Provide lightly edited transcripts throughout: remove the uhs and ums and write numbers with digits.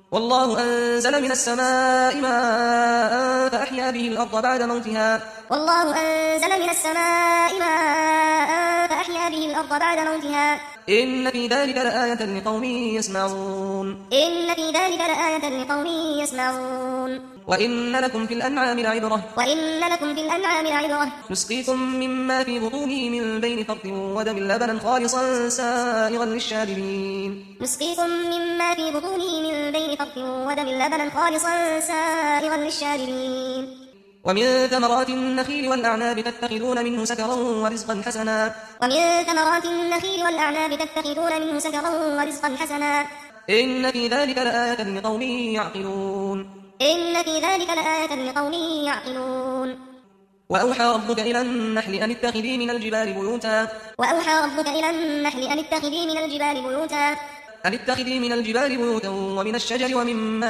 والله أنزل من السماء ماء فأحيا به الأرض بعد موتها والله أنزل من السماء ماء فأحيا به الأرض بعد موتها إن في ذلك لآية لقوم يسمعون إن في ذلك لآية لقوم يسمعون وإن لكم في الأنعام لعبرة نسقيكم مما في بطونه من بين فرث ودم لبنا خالصا سائغا للشاربين نسقيكم مما في بطونه من بين فرث ودم لبنا خالصا سائغا للشاربين ومن ثمرات النخيل والأعناب تتخذون منه سكرا ورزقا حسنا إن في ذلك لآية لقوم يعقلون وأوحى ربك إلى النحل أن اتخذي من الجبال بيوتا ومن الشجر ومما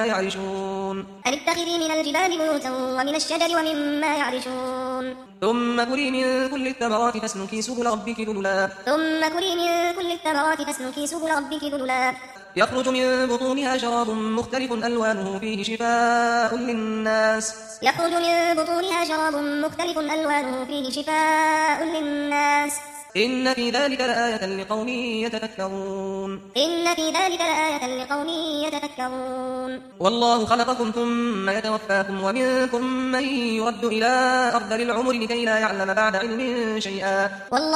يعرشون ثم كلي من كل الثمرات فاسلكي سبل ربك ذللا يخرج من بطونها شراب مختلف ألوانه فيه شفاء للناس إن في ذلك لآية لقوم يتفكرون والله خلقكم ثم يتوفاكم ومنكم من يرد إلى أرذل العمر لكي لا يعلم بعد علم شيئا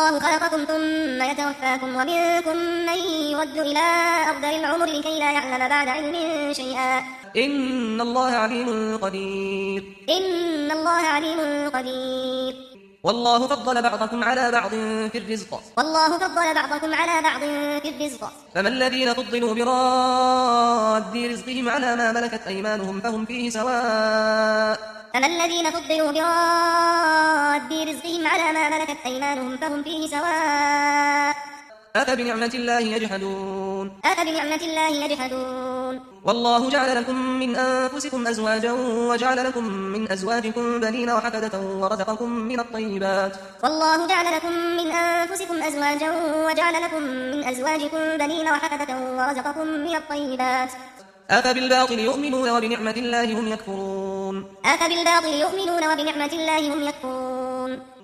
إن الله عليم قدير والله فضل بعضكم على بعض في الرزق فما الذين فضلوا براد رزقهم على ما ملكت أيمانهم فهم فيه سواء أفبنعمة الله يجحدون والله جعل لكم من أنفسكم أزواجا وجعل لكم من أزواجكم بنين وحفدة ورزقكم من الطيبات أفبالباطل يؤمنون وبنعمة الله هم يكفرون